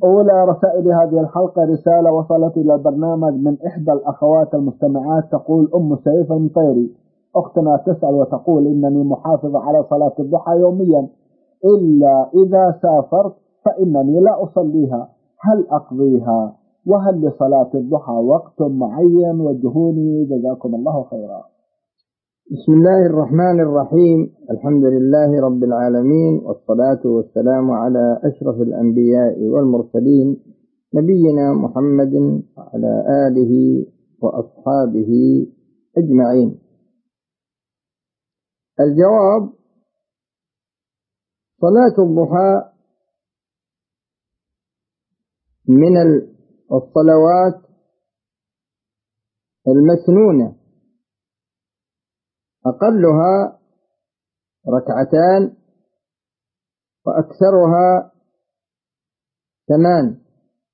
أولى رسائل هذه الحلقة رسالة وصلت إلى البرنامج من إحدى الأخوات المستمعات، تقول أم سيف المطيري: أختنا تسأل وتقول إنني محافظة على صلاة الضحى يوميا، إلا إذا سافرت فإنني لا أصليها، هل أقضيها؟ وهل لصلاة الضحى وقت معين؟ وجهوني جزاكم الله خيرا. بسم الله الرحمن الرحيم. الحمد لله رب العالمين، والصلاة والسلام على أشرف الأنبياء والمرسلين، نبينا محمد وعلى آله وأصحابه أجمعين. الجواب: صلاة الضحى من الصلوات المسنونة، أقلها ركعتان وأكثرها 8.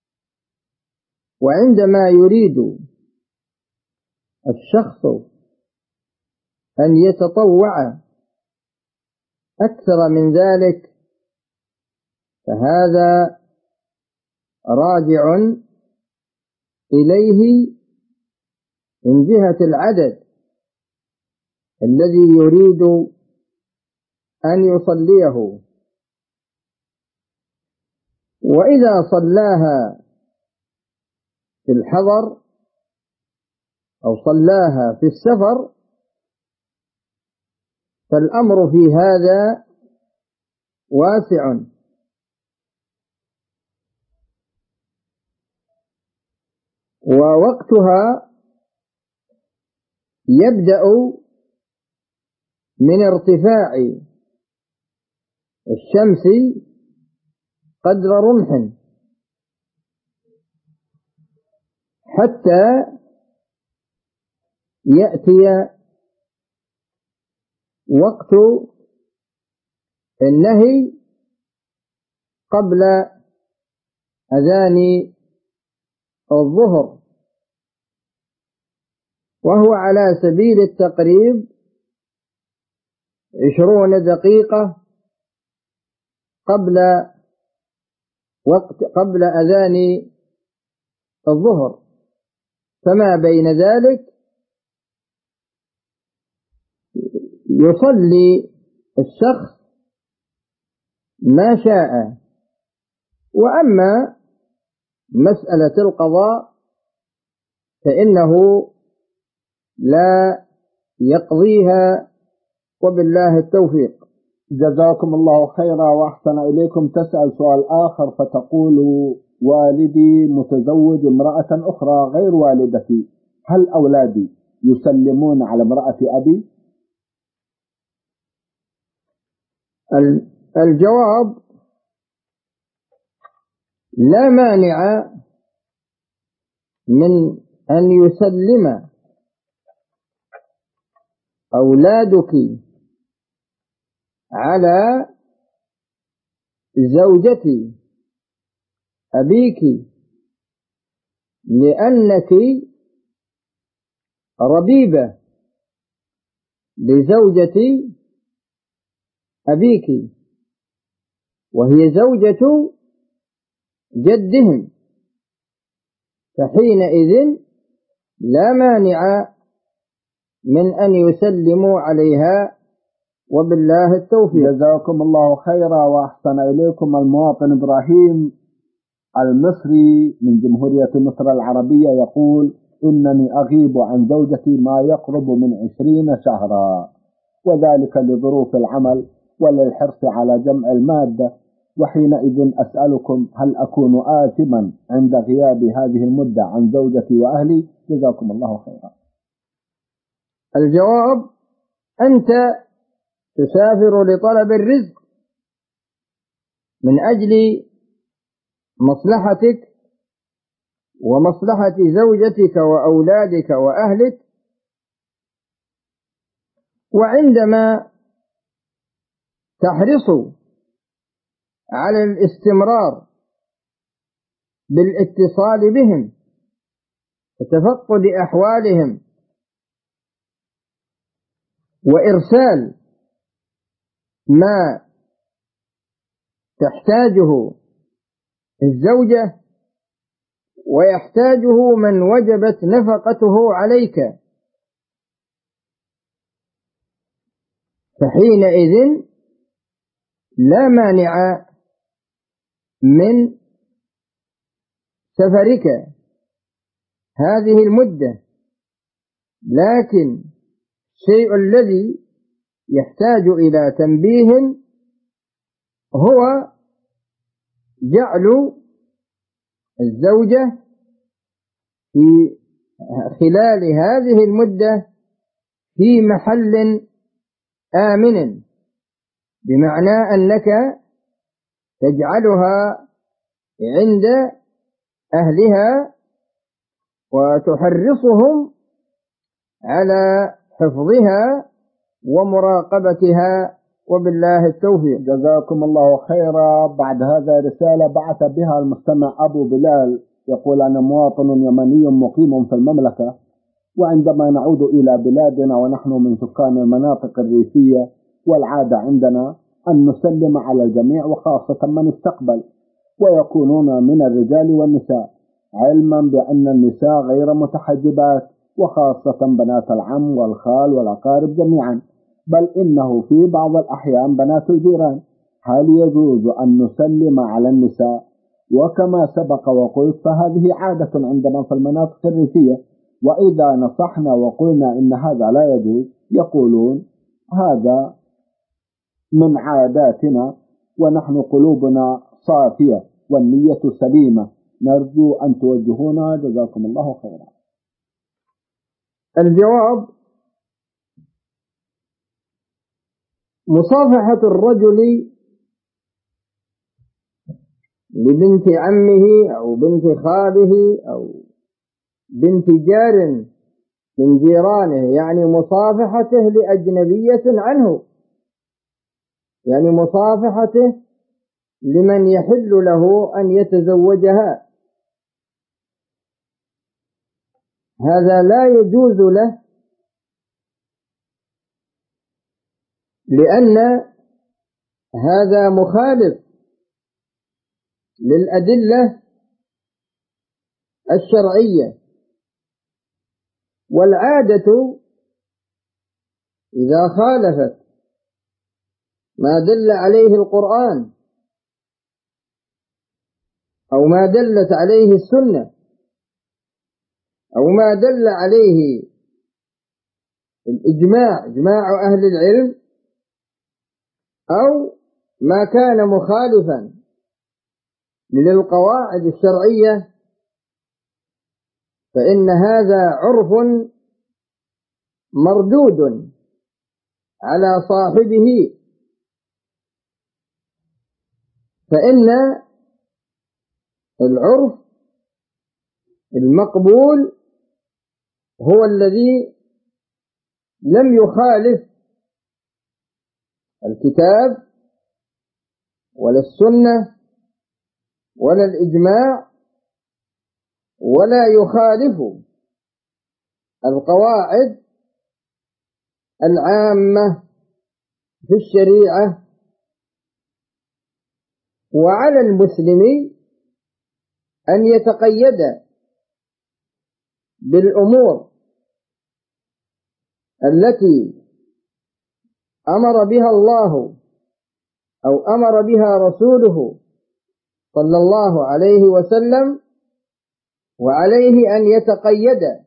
وعندما يريد الشخص أن يتطوع أكثر من ذلك فهذا راجع إليه من جهة العدد الذي يريد أن يصليه. وإذا صلاها في الحضر أو صلاها في السفر فالأمر في هذا واسع، ووقتها يبدأ من ارتفاع الشمس قدر رمح حتى يأتي وقت النهي قبل أذان الظهر، وهو على سبيل التقريب 20 دقيقة قبل أذان الظهر، فما بين ذلك يصلي الشخص ما شاء. وأما مسألة القضاء فإنه لا يقضيها، وبالله التوفيق. جزاكم الله خيرا وأحسن إليكم. تسأل سؤال آخر فتقول: والدي متزوج امرأة أخرى غير والدتي، هل أولادي يسلمون على امرأة أبي؟ الجواب: لا مانع من أن يسلم أولادك على زوجة أبيك، لأنك ربيبة لزوجة أبيك، وهي زوجة جدهم، فحينئذ لا مانع من أن يسلموا عليها، وبالله التوفيق. جزاكم الله خيرا وأحسن إليكم. المواطن إبراهيم المصري من جمهورية مصر العربية يقول: إنني أغيب عن زوجتي ما يقرب من 20 شهرا، وذلك لظروف العمل وللحرص على جمع المادة، وحينئذ أسألكم: هل أكون آثما عند غياب هذه المدة عن زوجتي وأهلي؟ جزاكم الله خيرا. الجواب: أنت تسافر لطلب الرزق من أجل مصلحتك ومصلحة زوجتك وأولادك وأهلك، وعندما تحرص على الاستمرار بالاتصال بهم وتفقد أحوالهم وإرسال ما تحتاجه الزوجة ويحتاجه من وجبت نفقته عليك، فحينئذ لا مانع من سفرك هذه المدة، لكن الشيء الذي يحتاج إلى تنبيه هو جعل الزوجة في خلال هذه المدة في محل آمن، بمعنى أنك تجعلها عند أهلها وتحرصهم على حفظها ومراقبتها، وبالله التوفيق. جزاكم الله خيرا. بعد هذا رسالة بعث بها المستمع أبو بلال، يقول: أنا مواطن يمني مقيم في المملكة، وعندما نعود إلى بلادنا ونحن من سكان المناطق الريفية، والعادة عندنا أن نسلم على الجميع وخاصة من استقبل، ويكونون من الرجال والنساء، علما بأن النساء غير متحجبات، وخاصة بنات العم والخال والأقارب جميعا، بل إنه في بعض الأحيان بنات الجيران. هل يجوز أن نسلم على النساء؟ وكما سبق وقلت فهذه عادة عندنا في المناطق الريفية، وإذا نصحنا وقلنا إن هذا لا يجوز يقولون هذا من عاداتنا ونحن قلوبنا صافية والنية سليمة. نرجو أن توجهونا، جزاكم الله خيرا. الجواب: مصافحة الرجل لبنت عمه أو بنت خاله أو بنت جار من جيرانه، يعني مصافحته لأجنبية عنه، يعني مصافحته لمن يحل له أن يتزوجها، هذا لا يجوز له، لأن هذا مخالف للأدلة الشرعية. والعادة إذا خالفت ما دل عليه القرآن أو ما دلت عليه السنة أو ما دل عليه الإجماع، إجماع أهل العلم، أو ما كان مخالفا للقواعد الشرعية، فإن هذا عرف مردود على صاحبه، فإن العرف المقبول هو الذي لم يخالف الكتاب ولا السنة ولا الإجماع، ولا يخالف القواعد العامة في الشريعة. وعلى المسلم أن يتقيد بالأمور التي أمر بها الله أو أمر بها رسوله صلى الله عليه وسلم، وعليه أن يتقيد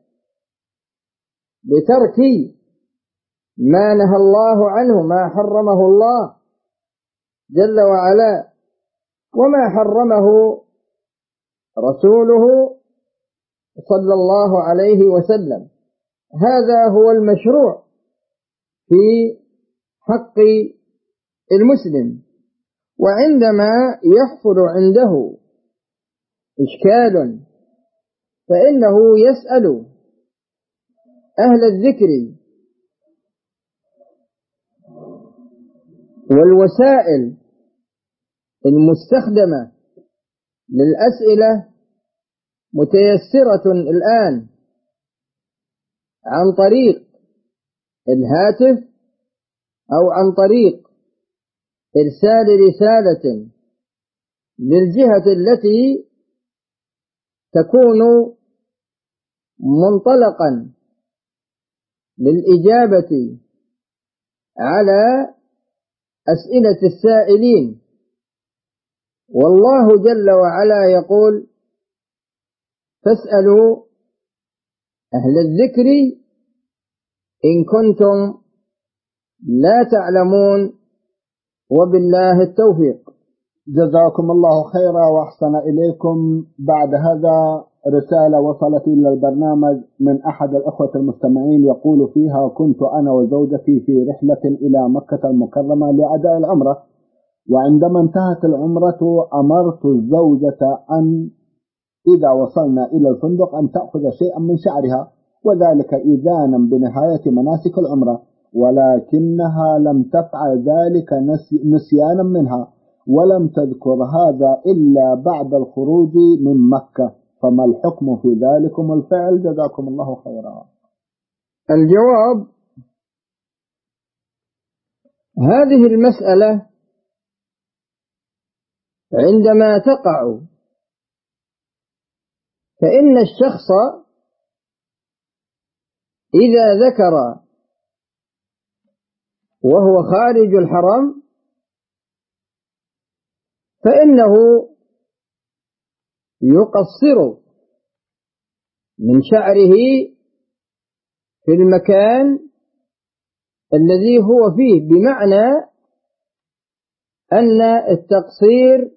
بترك ما نهى الله عنه، ما حرمه الله جل وعلا وما حرمه رسوله صلى الله عليه وسلم. هذا هو المشروع في حق المسلم. وعندما يحصل عنده إشكال فإنه يسأل أهل الذكر، والوسائل المستخدمة للأسئلة متيسرة الآن عن طريق الهاتف أو عن طريق إرسال رسالة للجهة التي تكون منطلقا للإجابة على أسئلة السائلين. والله جل وعلا يقول: فاسألوا أهل الذكر إن كنتم لا تعلمون وبالله التوفيق. جزاكم الله خيرا وأحسن إليكم. بعد هذا رسالة وصلت إلى البرنامج من أحد الأخوة المستمعين، يقول فيها: كنت أنا وزوجتي في رحلة إلى مكة المكرمة لأداء العمرة، وعندما انتهت العمرة أمرت الزوجة أن إذا وصلنا إلى الفندق أن تأخذ شيئا من شعرها، وذلك إذانا بنهاية مناسك العمرة، ولكنها لم تفعل ذلك نسيانا منها، ولم تذكر هذا إلا بعد الخروج من مكة، فما الحكم في ذلكم الفعل؟ جزاكم الله خيرا. الجواب: هذه المسألة عندما تقع فإن الشخص إذا ذكر وهو خارج الحرم فإنه يقصر من شعره في المكان الذي هو فيه، بمعنى أن التقصير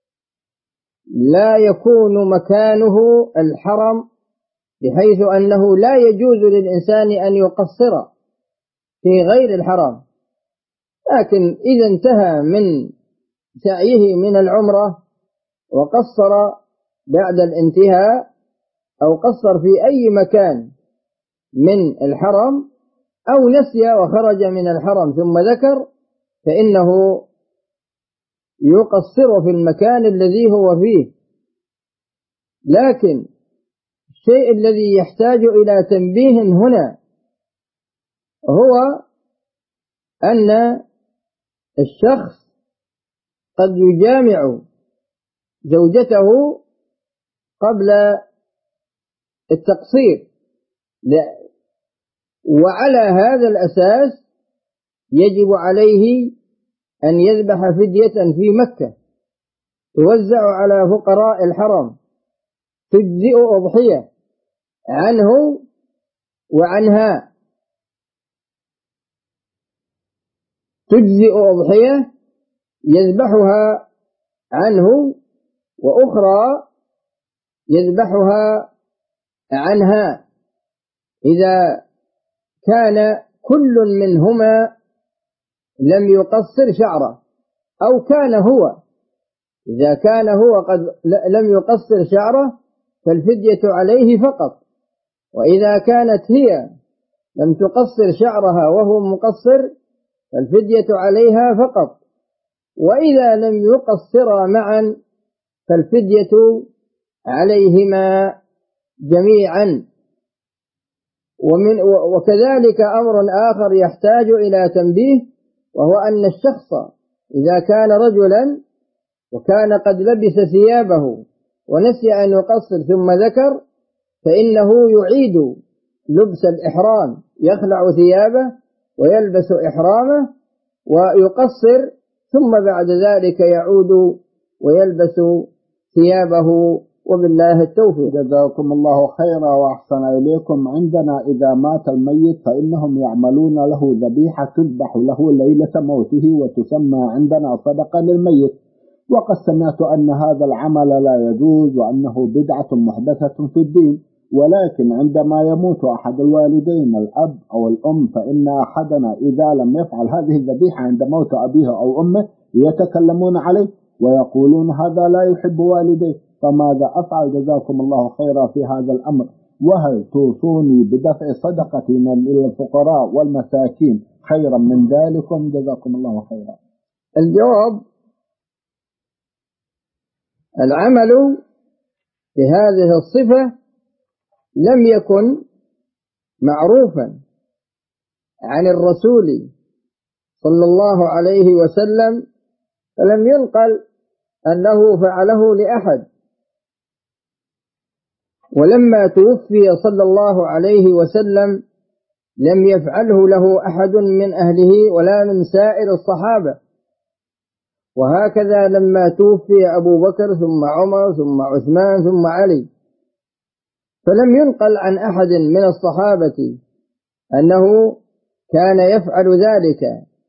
لا يكون مكانه الحرم، بحيث أنه لا يجوز للإنسان أن يقصر في غير الحرم. لكن إذا انتهى من سعيه من العمرة وقصر بعد الانتهاء أو قصر في أي مكان من الحرم أو نسي وخرج من الحرم ثم ذكر، فإنه يقصر في المكان الذي هو فيه. لكن الشيء الذي يحتاج إلى تنبيه هنا هو أن الشخص قد يجامع زوجته قبل التقصير، وعلى هذا الأساس يجب عليه أن يذبح فدية في مكة توزع على فقراء الحرم، تجزئ أضحية عنه وعنها، تجزئ أضحية يذبحها عنه وأخرى يذبحها عنها إذا كان كل منهما لم يقصر شعره، أو كان هو إذا كان هو قد لم يقصر شعره فالفدية عليه فقط، وإذا كانت هي لم تقصر شعرها وهو مقصر فالفدية عليها فقط، وإذا لم يقصرا معا فالفدية عليهما جميعا. وكذلك أمر آخر يحتاج إلى تنبيه، وهو أن الشخص إذا كان رجلا وكان قد لبس ثيابه ونسي أن يقصر ثم ذكر، فإنه يعيد لبس الإحرام، يخلع ثيابه ويلبس إحرامه ويقصر، ثم بعد ذلك يعود ويلبس ثيابه، وبالله التوفيق. جزاكم الله خيرا وأحسن إليكم. عندنا إذا مات الميت فإنهم يعملون له ذبيحة تذبح له ليلة موته وتسمى عندنا صدقة للميت، وقد سمعت أن هذا العمل لا يجوز وأنه بدعة محدثة في الدين، ولكن عندما يموت أحد الوالدين الأب أو الأم فإن أحدنا إذا لم يفعل هذه الذبيحة عند موت أبيه أو أمه يتكلمون عليه ويقولون هذا لا يحب والديه، فماذا أفعل؟ جزاكم الله خيرا في هذا الأمر، وهل توصوني بدفع صدقة إلى الفقراء والمساكين خيرا من ذلكم؟ جزاكم الله خيرا. الجواب: العمل بهذه الصفة لم يكن معروفا عن الرسول صلى الله عليه وسلم، فلم ينقل أنه فعله لأحد، ولما توفي صلى الله عليه وسلم لم يفعله له أحد من أهله ولا من سائر الصحابة. وهكذا لما توفي أبو بكر ثم عمر ثم عثمان ثم علي، فلم ينقل عن أحد من الصحابة أنه كان يفعل ذلك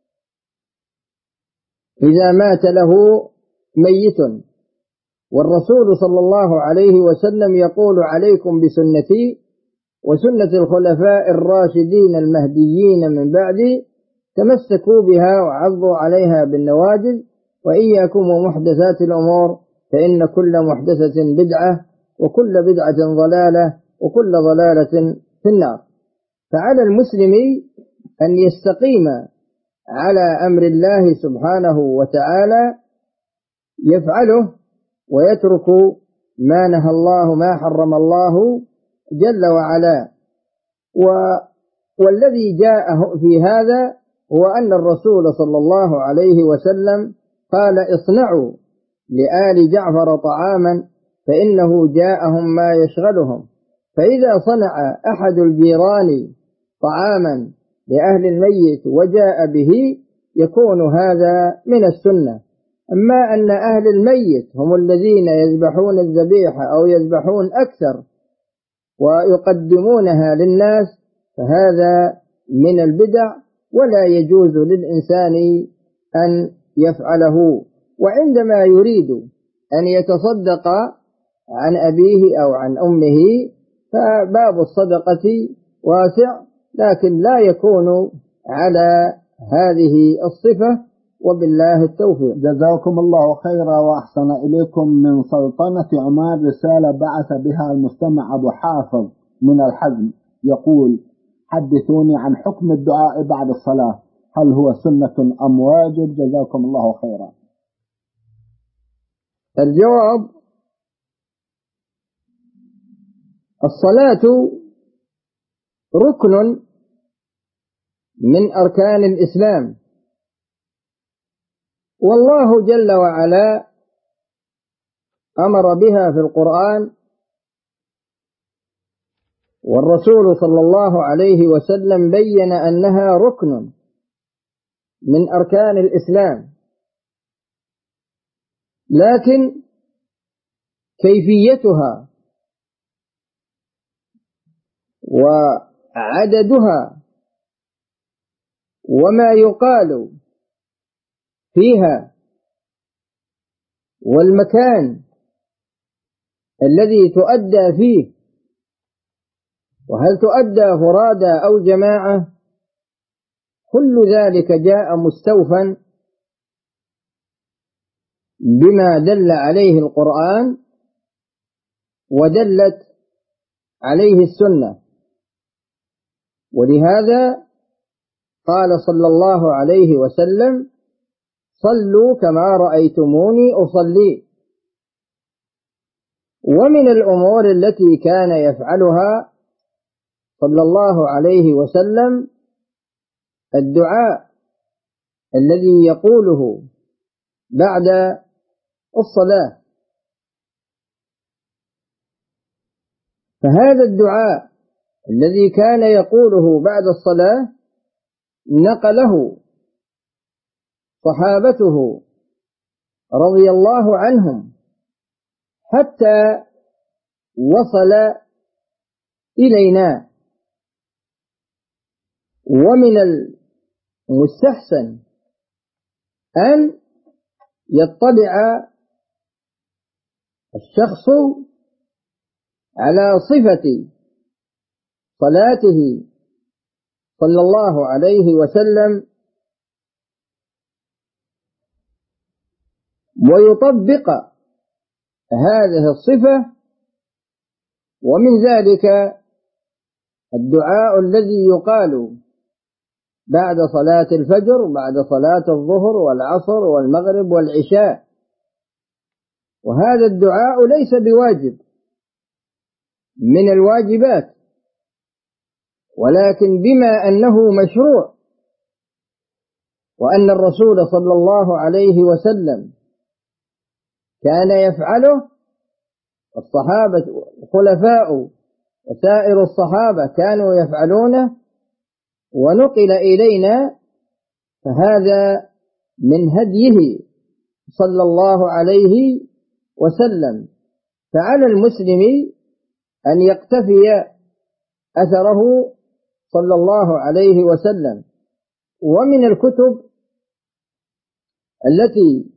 إذا مات له ميت. والرسول صلى الله عليه وسلم يقول: عليكم بسنتي وسنة الخلفاء الراشدين المهديين من بعدي، تمسكوا بها وعضوا عليها بالنواجذ، وإياكم ومحدثات الأمور، فإن كل محدثة بدعة وكل بدعة ضلالة وكل ضلالة في النار. فعلى المسلم أن يستقيم على أمر الله سبحانه وتعالى يفعله، ويترك ما نهى الله، ما حرم الله جل وعلا. والذي جاء في هذا هو أن الرسول صلى الله عليه وسلم قال: اصنعوا لآل جعفر طعاما فإنه جاءهم ما يشغلهم. فإذا صنع أحد الجيران طعاما لأهل الميت وجاء به يكون هذا من السنة. أما أن أهل الميت هم الذين يذبحون الذبيحة أو يذبحون أكثر ويقدمونها للناس، فهذا من البدع ولا يجوز للإنسان أن يفعله. وعندما يريد أن يتصدق عن أبيه أو عن أمه فباب الصدقة واسع، لكن لا يكون على هذه الصفة، وبالله التوفيق. جزاكم الله خيرا وأحسن إليكم. من سلطنة عمان رسالة بعث بها المستمع أبو حافظ من الحزم، يقول: حدثوني عن حكم الدعاء بعد الصلاة، هل هو سنة أم واجب؟ جزاكم الله خيرا. الجواب: الصلاة ركن من أركان الإسلام، والله جل وعلا أمر بها في القرآن، والرسول صلى الله عليه وسلم بين أنها ركن من أركان الإسلام، لكن كيفيتها وعددها وما يقال فيها والمكان الذي تؤدى فيه، وهل تؤدى فرادى أو جماعة، كل ذلك جاء مستوفا بما دل عليه القرآن ودلت عليه السنة. ولهذا قال صلى الله عليه وسلم: صلوا كما رأيتموني أصلي. ومن الأمور التي كان يفعلها صلى الله عليه وسلم الدعاء الذي يقوله بعد الصلاة. فهذا الدعاء الذي كان يقوله بعد الصلاة نقله صحابته رضي الله عنهم حتى وصل إلينا. ومن المستحسن أن يطلع الشخص على صفة صلاته صلى الله عليه وسلم ويطبق هذه الصفة. ومن ذلك الدعاء الذي يقال بعد صلاة الفجر، بعد صلاة الظهر والعصر والمغرب والعشاء. وهذا الدعاء ليس بواجب من الواجبات، ولكن بما أنه مشروع، وأن الرسول صلى الله عليه وسلم كان يفعله الصحابة الخلفاء وسائر الصحابة كانوا يفعلونه ونقل إلينا، فهذا من هديه صلى الله عليه وسلم. فعلى المسلم أن يقتفي أثره صلى الله عليه وسلم. ومن الكتب التي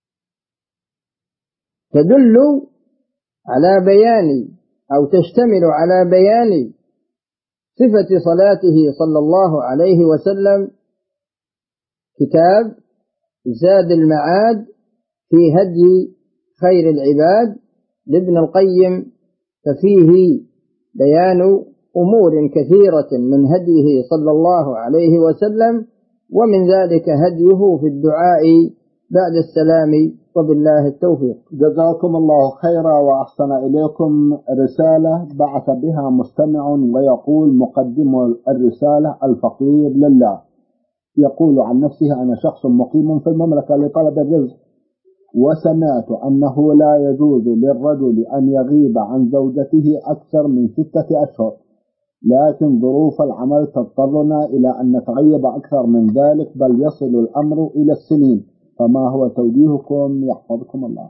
تدل على بيان أو تشتمل على بيان صفة صلاته صلى الله عليه وسلم كتاب زاد المعاد في هدي خير العباد لابن القيم، ففيه بيان أمور كثيرة من هديه صلى الله عليه وسلم، ومن ذلك هديه في الدعاء بعد السلام، وبالله التوفيق. جزاكم الله خيرا وأحسن إليكم. رسالة بعث بها مستمع ويقول: مقدم الرسالة الفقير لله، يقول عن نفسه: أنا شخص مقيم في المملكة لطلب الرزق، وسمعت أنه لا يجوز للرجل أن يغيب عن زوجته أكثر من 6 أشهر، لكن ظروف العمل تضطرنا إلى أن نتغيب أكثر من ذلك، بل يصل الأمر إلى السنين، فما هو توجيهكم يحفظكم الله؟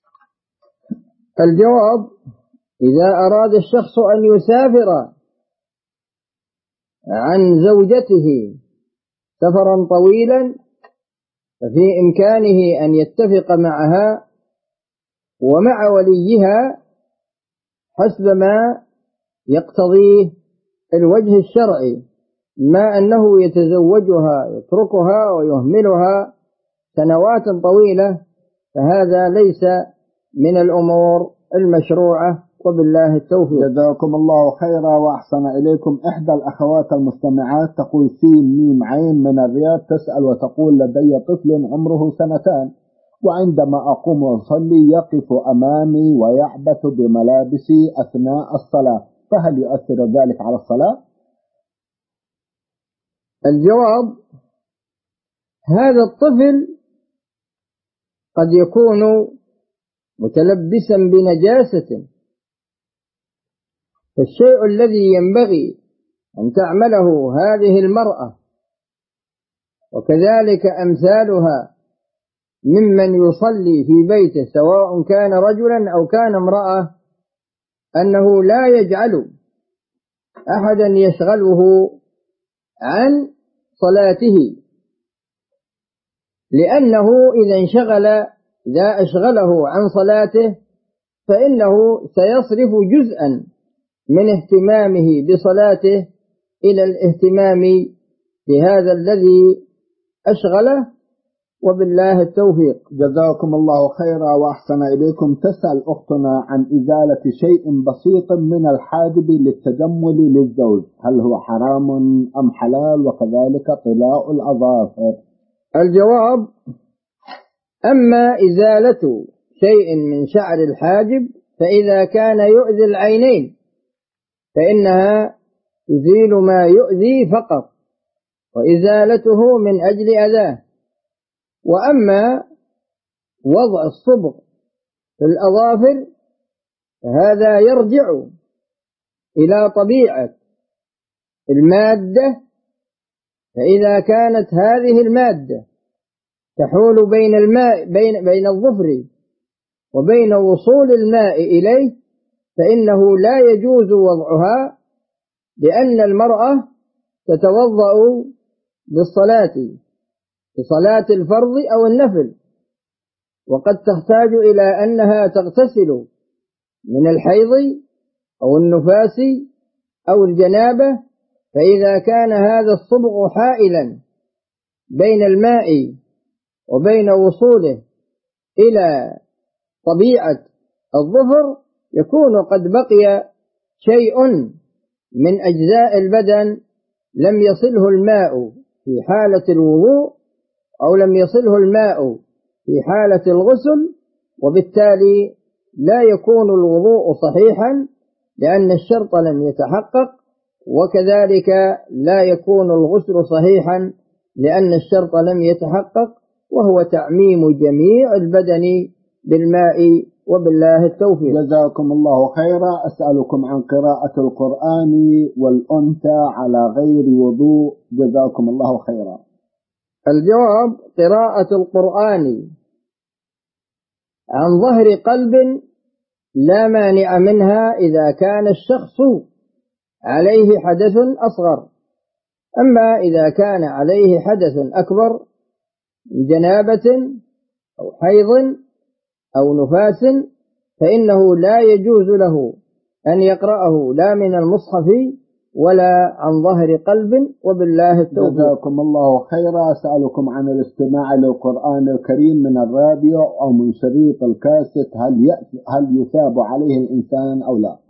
الجواب: إذا أراد الشخص أن يسافر عن زوجته سفرا طويلا ففي إمكانه أن يتفق معها ومع وليها حسب ما يقتضيه الوجه الشرعي، ما أنه يتزوجها يتركها ويهملها سنوات طويلة، فهذا ليس من الأمور المشروعة، وبالله التوفيق. جزاكم الله خيرا وأحسن إليكم. إحدى الأخوات المستمعات تقول: سين ميم عين من الرياض، تسأل وتقول: لدي طفل عمره 2 وعندما أقوم أصلي يقف أمامي ويعبث بملابسي أثناء الصلاة، فهل يؤثر ذلك على الصلاة؟ الجواب: هذا الطفل قد يكون متلبسا بنجاسة، فالشيء الذي ينبغي أن تعمله هذه المرأة وكذلك أمثالها ممن يصلي في بيته سواء كان رجلا أو كان امرأة، أنه لا يجعل أحدا يشغله عن صلاته، لأنه إذا أشغله عن صلاته فإنه سيصرف جزءا من اهتمامه بصلاته إلى الاهتمام بهذا الذي أشغله، وبالله التوفيق. جزاكم الله خيرا وأحسن إليكم. تسأل أختنا عن إزالة شيء بسيط من الحاجب للتجمل للزوج، هل هو حرام أم حلال؟ وكذلك طلاء الأظافر. الجواب: أما إزالة شيء من شعر الحاجب فإذا كان يؤذي العينين فإنها تزيل ما يؤذي فقط، وإزالته من أجل أذاه. وأما وضع الصبغ في الأظافر فهذا يرجع إلى طبيعة المادة، فإذا كانت هذه المادة تحول بين الظفر وبين وصول الماء إليه فإنه لا يجوز وضعها، لأن المرأة تتوضأ للصلاة لصلاة الفرض أو النفل، وقد تحتاج إلى أنها تغتسل من الحيض أو النفاس أو الجنابة، فإذا كان هذا الصبغ حائلا بين الماء وبين وصوله إلى طبيعة الظفر يكون قد بقي شيء من أجزاء البدن لم يصله الماء في حالة الوضوء أو لم يصله الماء في حالة الغسل، وبالتالي لا يكون الوضوء صحيحا لأن الشرط لم يتحقق، وكذلك لا يكون الغسل صحيحا لأن الشرط لم يتحقق، وهو تعميم جميع البدن بالماء وبالله التوفيق. جزاكم الله خيرا. أسألكم عن قراءة القرآن والأنثى على غير وضوء، جزاكم الله خيرا. الجواب: قراءة القرآن عن ظهر قلب لا مانع منها إذا كان الشخص عليه حدث أصغر، أما إذا كان عليه حدث أكبر جنابة أو حيض أو نفاس فإنه لا يجوز له أن يقرأه لا من المصحف ولا عن ظهر قلب، وبالله التوفيق. جزاكم الله خيرا. أسألكم عن الاستماع للقرآن الكريم من الراديو أو من شريط الكاسيت، هل يثاب عليه الإنسان أو لا؟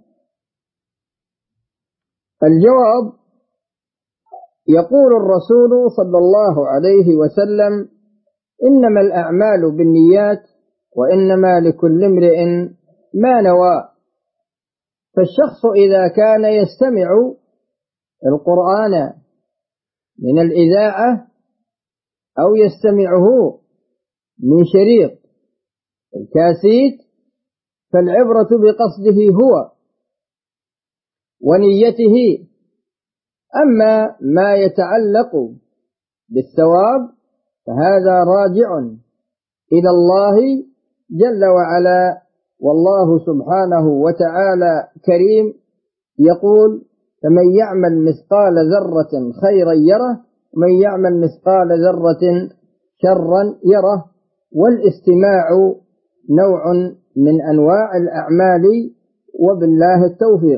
الجواب: يقول الرسول صلى الله عليه وسلم: إنما الأعمال بالنيات وإنما لكل امرئ ما نوى. فالشخص إذا كان يستمع القرآن من الإذاعة أو يستمعه من شريط الكاسيت فالعبرة بقصده هو ونيته، أما ما يتعلق بالثواب فهذا راجع إلى الله جل وعلا، والله سبحانه وتعالى كريم يقول: فمن يعمل مثقال ذرة خيرا يره ومن يعمل مثقال ذرة شرا يره. والاستماع نوع من أنواع الأعمال، وبالله التوفيق.